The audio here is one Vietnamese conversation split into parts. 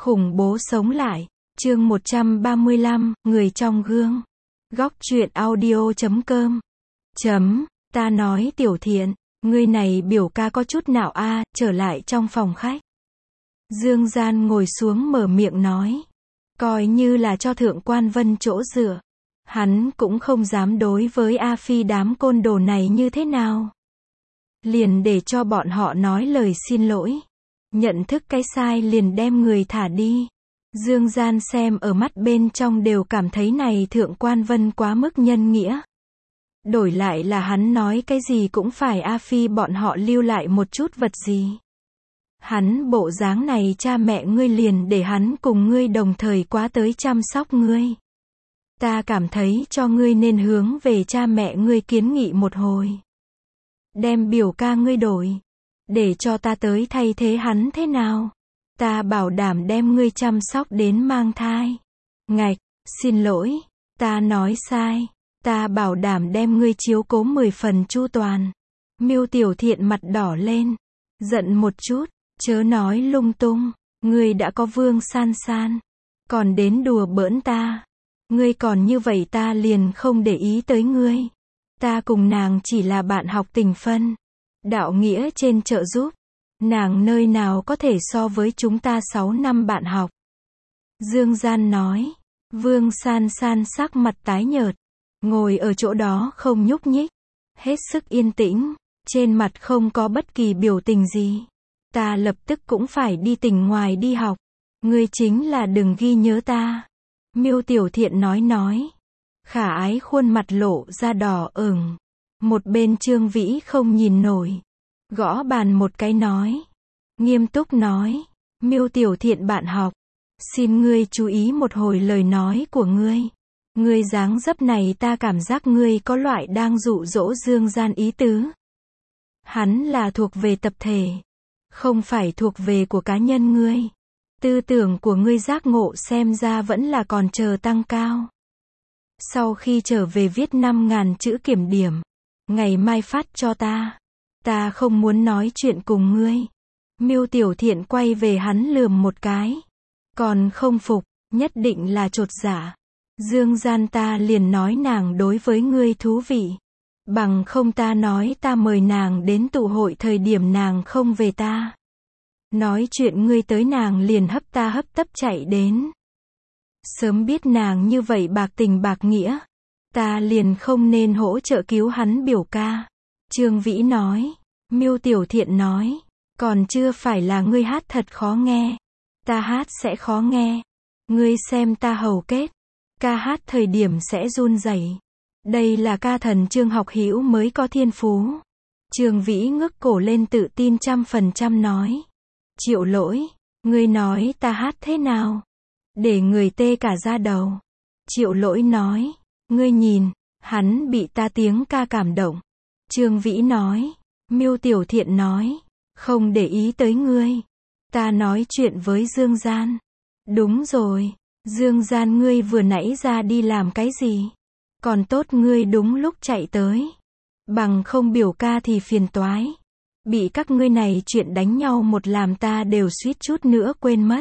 Khủng bố sống lại. Chương 135, người trong gương. Góc truyện audio.com. Ta nói Tiểu Thiện, ngươi này biểu ca có chút nào a, trở lại trong phòng khách. Dương Gian ngồi xuống mở miệng nói. Coi như là cho Thượng Quan Vân chỗ dựa. Hắn cũng không dám đối với A Phi đám côn đồ này như thế nào. Liền để cho bọn họ nói lời xin lỗi. Nhận thức cái sai liền đem người thả đi. Dương Gian xem ở mắt bên trong đều cảm thấy này Thượng Quan Vân quá mức nhân nghĩa. Đổi lại là hắn nói cái gì cũng phải A Phi bọn họ lưu lại một chút vật gì. Hắn bộ dáng này cha mẹ ngươi liền để hắn cùng ngươi đồng thời quá tới chăm sóc ngươi. Ta cảm thấy cho ngươi nên hướng về cha mẹ ngươi kiến nghị một hồi. Đem biểu ca ngươi đổi. Để cho ta tới thay thế hắn thế nào? Ta bảo đảm đem ngươi chăm sóc đến mang thai. Ngạch, xin lỗi, ta nói sai. Ta bảo đảm đem ngươi chiếu cố 10 phần chu toàn. Miêu Tiểu Thiện mặt đỏ lên. Giận một chút, chớ nói lung tung. Ngươi đã có Vương San San. Còn đến đùa bỡn ta. Ngươi còn như vậy ta liền không để ý tới ngươi. Ta cùng nàng chỉ là bạn học tình phân. Đạo nghĩa trên trợ giúp. Nàng nơi nào có thể so với chúng ta 6 năm bạn học. Dương Gian nói. Vương San San sắc mặt tái nhợt. Ngồi ở chỗ đó không nhúc nhích. Hết sức yên tĩnh. Trên mặt không có bất kỳ biểu tình gì. Ta lập tức cũng phải đi tỉnh ngoài đi học. Ngươi chính là đừng ghi nhớ ta. Miêu Tiểu Thiện nói. Khả ái khuôn mặt lộ ra đỏ ửng. Một bên Trương Vĩ không nhìn nổi. Gõ bàn một cái nói. Nghiêm túc nói. Miêu Tiểu Thiện bạn học. Xin ngươi chú ý một hồi lời nói của ngươi. Ngươi dáng dấp này ta cảm giác ngươi có loại đang dụ dỗ Dương Gian ý tứ. Hắn là thuộc về tập thể. Không phải thuộc về của cá nhân ngươi. Tư tưởng của ngươi giác ngộ xem ra vẫn là còn chờ tăng cao. Sau khi trở về viết 5.000 chữ kiểm điểm. Ngày mai phát cho ta. Ta không muốn nói chuyện cùng ngươi. Miêu Tiểu Thiện quay về hắn lườm một cái. Còn không phục, nhất định là chột dạ. Dương Gian ta liền nói nàng đối với ngươi thú vị. Bằng không ta nói ta mời nàng đến tụ hội thời điểm nàng không về ta. Nói chuyện ngươi tới nàng liền hấp tấp chạy đến. Sớm biết nàng như vậy bạc tình bạc nghĩa. Ta liền không nên hỗ trợ cứu hắn biểu ca. Trương Vĩ nói. Miêu Tiểu Thiện nói. Còn chưa phải là ngươi hát thật khó nghe. Ta hát sẽ khó nghe. Ngươi xem ta hầu kết. Ca hát thời điểm sẽ run rẩy. Đây là ca thần Trương Học Hữu mới có thiên phú. Trương Vĩ ngước cổ lên tự tin 100% nói. Triệu Lỗi, ngươi nói ta hát thế nào? Để người tê cả da đầu. Triệu Lỗi nói. Ngươi nhìn, hắn bị ta tiếng ca cảm động. Trương Vĩ nói. Miêu Tiểu Thiện nói. Không để ý tới ngươi. Ta nói chuyện với Dương Gian. Đúng rồi. Dương Gian ngươi vừa nãy ra đi làm cái gì? Còn tốt ngươi đúng lúc chạy tới. Bằng không biểu ca thì phiền toái. Bị các ngươi này chuyện đánh nhau một làm ta đều suýt chút nữa quên mất.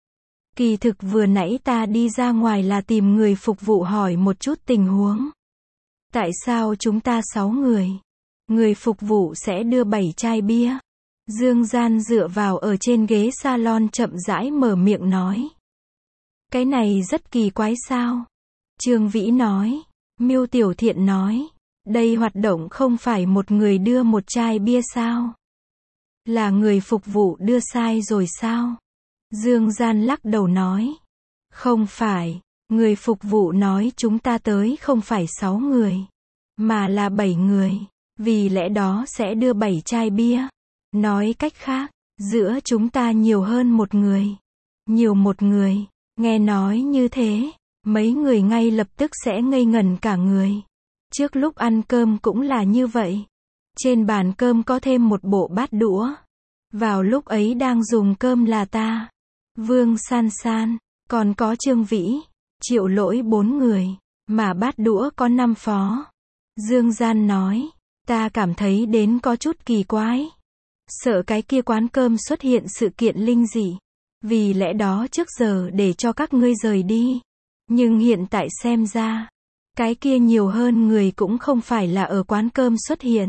Kỳ thực vừa nãy ta đi ra ngoài là tìm người phục vụ hỏi một chút tình huống. Tại sao chúng ta 6 người? Người phục vụ sẽ đưa 7 chai bia. Dương Gian dựa vào ở trên ghế salon chậm rãi mở miệng nói. Cái này rất kỳ quái sao? Trương Vĩ nói. Miêu Tiểu Thiện nói. Đây hoạt động không phải một người đưa một chai bia sao? Là người phục vụ đưa sai rồi sao? Dương Gian lắc đầu nói. Không phải. Người phục vụ nói chúng ta tới không phải 6 người. Mà là 7 người. Vì lẽ đó sẽ đưa 7 chai bia. Nói cách khác, giữa chúng ta nhiều hơn một người. Nhiều một người. Nghe nói như thế, mấy người ngay lập tức sẽ ngây ngẩn cả người. Trước lúc ăn cơm cũng là như vậy. Trên bàn cơm có thêm một bộ bát đũa. Vào lúc ấy đang dùng cơm là ta, Vương San San, còn có Trương Vĩ, Triệu Lỗi 4 người, mà bát đũa có 5 phó. Dương Gian nói, ta cảm thấy đến có chút kỳ quái. Sợ cái kia quán cơm xuất hiện sự kiện linh dị. Vì lẽ đó trước giờ để cho các ngươi rời đi. Nhưng hiện tại xem ra, cái kia nhiều hơn người cũng không phải là ở quán cơm xuất hiện,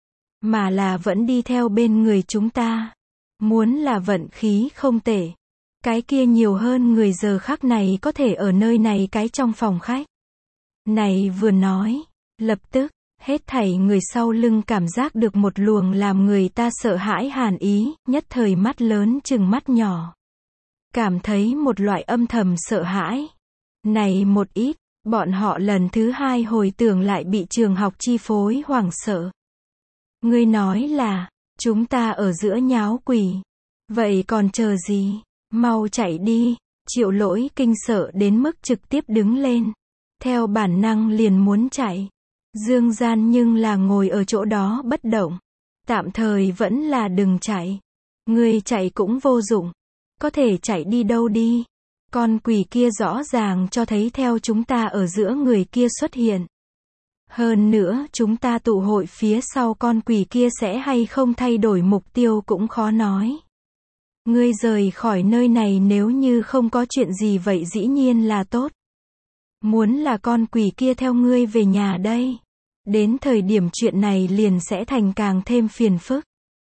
mà là vẫn đi theo bên người chúng ta. Muốn là vận khí không tệ, cái kia nhiều hơn người giờ khắc này có thể ở nơi này cái trong phòng khách. Này vừa nói, lập tức, hết thảy người sau lưng cảm giác được một luồng làm người ta sợ hãi hàn ý, nhất thời mắt lớn chừng mắt nhỏ. Cảm thấy một loại âm thầm sợ hãi. Này một ít, bọn họ lần thứ hai hồi tưởng lại bị trường học chi phối hoảng sợ. Ngươi nói là, chúng ta ở giữa nháo quỷ. Vậy còn chờ gì? Mau chạy đi. Triệu Lỗi kinh sợ đến mức trực tiếp đứng lên. Theo bản năng liền muốn chạy. Dương Gian nhưng là ngồi ở chỗ đó bất động. Tạm thời vẫn là đừng chạy. Ngươi chạy cũng vô dụng. Có thể chạy đi đâu đi. Con quỷ kia rõ ràng cho thấy theo chúng ta ở giữa người kia xuất hiện. Hơn nữa chúng ta tụ hội phía sau con quỷ kia sẽ hay không thay đổi mục tiêu cũng khó nói. Ngươi rời khỏi nơi này nếu như không có chuyện gì vậy dĩ nhiên là tốt. Muốn là con quỷ kia theo ngươi về nhà đây. Đến thời điểm chuyện này liền sẽ thành càng thêm phiền phức.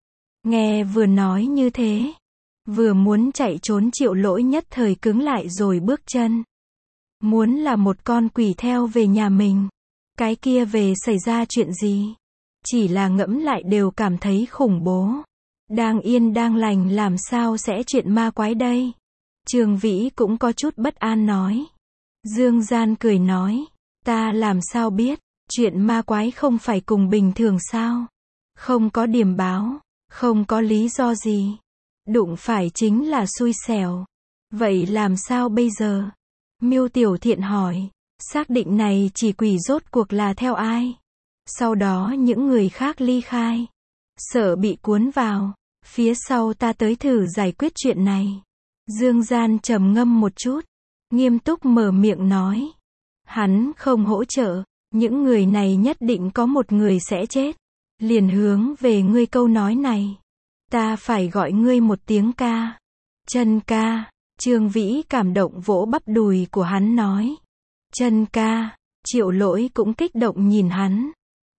Nghe vừa nói như thế. Vừa muốn chạy trốn Triệu Lỗi nhất thời cứng lại rồi bước chân. Muốn là một con quỷ theo về nhà mình. Cái kia về xảy ra chuyện gì? Chỉ là ngẫm lại đều cảm thấy khủng bố. Đang yên đang lành làm sao sẽ chuyện ma quái đây? Trường Vĩ cũng có chút bất an nói. Dương Gian cười nói. Ta làm sao biết? Chuyện ma quái không phải cùng bình thường sao? Không có điểm báo. Không có lý do gì. Đụng phải chính là xui xẻo. Vậy làm sao bây giờ? Miêu Tiểu Thiện hỏi. Xác định này chỉ quỷ rốt cuộc là theo ai? Sau đó những người khác ly khai. Sợ bị cuốn vào. Phía sau ta tới thử giải quyết chuyện này. Dương Gian trầm ngâm một chút. Nghiêm túc mở miệng nói. Hắn không hỗ trợ. Những người này nhất định có một người sẽ chết. Liền hướng về ngươi câu nói này. Ta phải gọi ngươi một tiếng ca. Chân ca. Trương Vĩ cảm động vỗ bắp đùi của hắn nói. Chân ca. Triệu Lỗi cũng kích động nhìn hắn.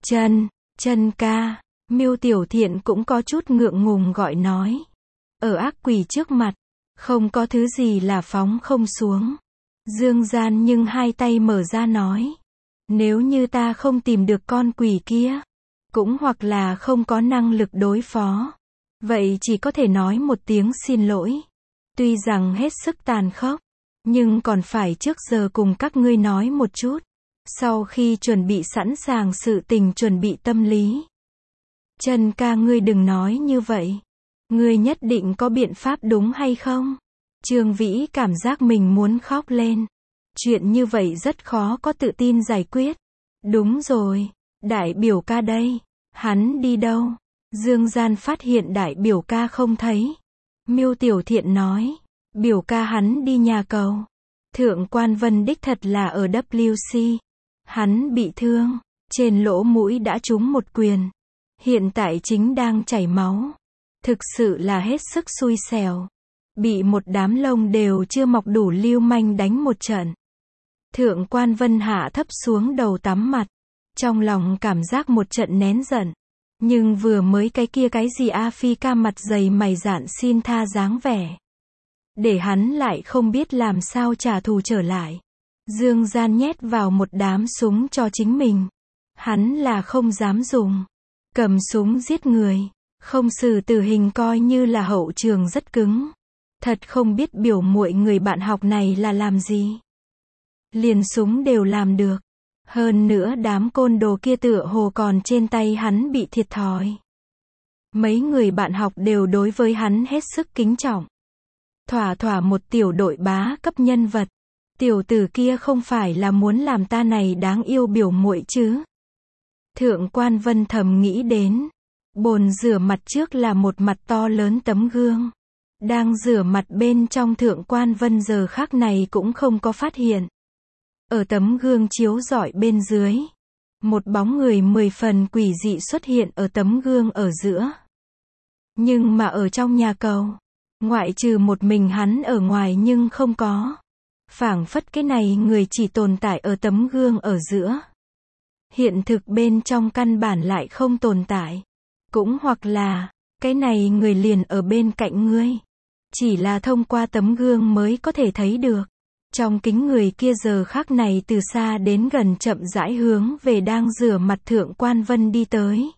Chân ca. Miêu Tiểu Thiện cũng có chút ngượng ngùng gọi nói. Ở ác quỷ trước mặt, không có thứ gì là phóng không xuống. Dương Gian nhưng hai tay mở ra nói. Nếu như ta không tìm được con quỷ kia, cũng hoặc là không có năng lực đối phó, vậy chỉ có thể nói một tiếng xin lỗi. Tuy rằng hết sức tàn khốc, nhưng còn phải trước giờ cùng các ngươi nói một chút. Sau khi chuẩn bị sẵn sàng sự tình chuẩn bị tâm lý. Trần ca ngươi đừng nói như vậy. Ngươi nhất định có biện pháp đúng hay không? Trương Vĩ cảm giác mình muốn khóc lên. Chuyện như vậy rất khó có tự tin giải quyết. Đúng rồi. Đại biểu ca đây. Hắn đi đâu? Dương Gian phát hiện đại biểu ca không thấy. Miêu Tiểu Thiện nói. Biểu ca hắn đi nhà cầu. Thượng quan Vân đích thật là ở WC. Hắn bị thương. Trên lỗ mũi đã trúng một quyền. Hiện tại chính đang chảy máu. Thực sự là hết sức xui xẻo. Bị một đám lông đều chưa mọc đủ lưu manh đánh một trận. Thượng quan Vân hạ thấp xuống đầu tắm mặt. Trong lòng cảm giác một trận nén giận. Nhưng vừa mới cái kia cái gì A Phi ca mặt dày mày dạn xin tha dáng vẻ. Để hắn lại không biết làm sao trả thù trở lại. Dương Gian nhét vào một đám súng cho chính mình. Hắn là không dám dùng. Cầm súng giết người. Không xử tử hình coi như là hậu trường rất cứng. Thật không biết biểu muội người bạn học này là làm gì. Liền súng đều làm được. Hơn nữa đám côn đồ kia tựa hồ còn trên tay hắn bị thiệt thòi. Mấy người bạn học đều đối với hắn hết sức kính trọng. Thỏa một tiểu đội bá cấp nhân vật. Tiểu tử kia không phải là muốn làm ta này đáng yêu biểu muội chứ. Thượng quan Vân thầm nghĩ đến. Bồn rửa mặt trước là một mặt to lớn tấm gương. Đang rửa mặt bên trong Thượng quan Vân giờ khắc này cũng không có phát hiện. Ở tấm gương chiếu rọi bên dưới. Một bóng người 10 phần quỷ dị xuất hiện ở tấm gương ở giữa. Nhưng mà ở trong nhà cầu. Ngoại trừ một mình hắn ở ngoài nhưng không có. Phảng phất cái này người chỉ tồn tại ở tấm gương ở giữa. Hiện thực bên trong căn bản lại không tồn tại. Cũng hoặc là, cái này người liền ở bên cạnh ngươi. Chỉ là thông qua tấm gương mới có thể thấy được. Trong kính người kia giờ khắc này từ xa đến gần chậm rãi hướng về đang rửa mặt Thượng Quan Vân đi tới.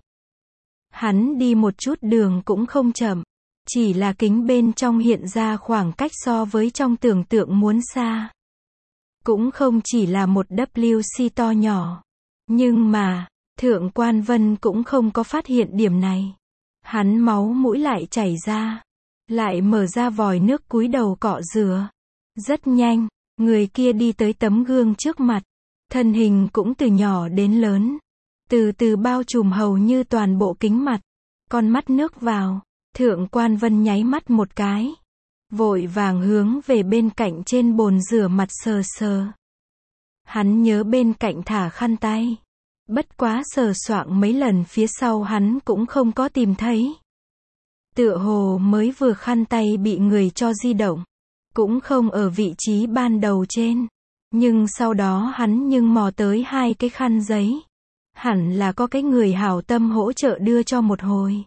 Hắn đi một chút đường cũng không chậm. Chỉ là kính bên trong hiện ra khoảng cách so với trong tưởng tượng muốn xa. Cũng không chỉ là một WC to nhỏ. Nhưng mà, Thượng Quan Vân cũng không có phát hiện điểm này. Hắn máu mũi lại chảy ra. Lại mở ra vòi nước cúi đầu cọ rửa. Rất nhanh, người kia đi tới tấm gương trước mặt. Thân hình cũng từ nhỏ đến lớn. Từ từ bao trùm hầu như toàn bộ kính mặt. Con mắt nước vào. Thượng Quan Vân nháy mắt một cái. Vội vàng hướng về bên cạnh trên bồn rửa mặt sờ sờ. Hắn nhớ bên cạnh thả khăn tay. Bất quá sờ soạng mấy lần phía sau hắn cũng không có tìm thấy. Tựa hồ mới vừa khăn tay bị người cho di động. Cũng không ở vị trí ban đầu trên. Nhưng sau đó hắn nhưng mò tới 2 cái khăn giấy. Hẳn là có cái người hảo tâm hỗ trợ đưa cho một hồi.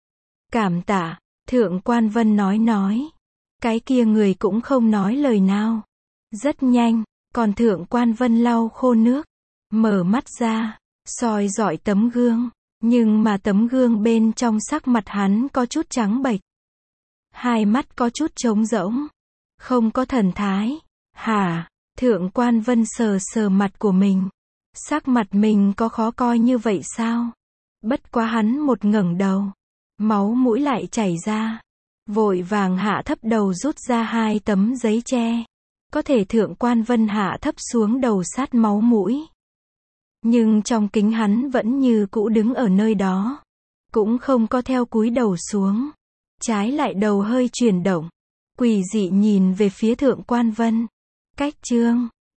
Cảm tạ, Thượng Quan Vân nói. Cái kia người cũng không nói lời nào. Rất nhanh, còn Thượng Quan Vân lau khô nước. Mở mắt ra, soi dọi tấm gương. Nhưng mà tấm gương bên trong sắc mặt hắn có chút trắng bệch. Hai mắt có chút trống rỗng. Không có thần thái. Hả? Thượng Quan Vân sờ sờ mặt của mình. Sắc mặt mình có khó coi như vậy sao? Bất quá hắn một ngẩng đầu. Máu mũi lại chảy ra. Vội vàng hạ thấp đầu rút ra 2 tấm giấy che. Có thể Thượng Quan Vân hạ thấp xuống đầu sát máu mũi. Nhưng trong kính hắn vẫn như cũ đứng ở nơi đó. Cũng không có theo cúi đầu xuống. Trái lại đầu hơi chuyển động. Quỷ dị nhìn về phía Thượng Quan Vân. Cách chương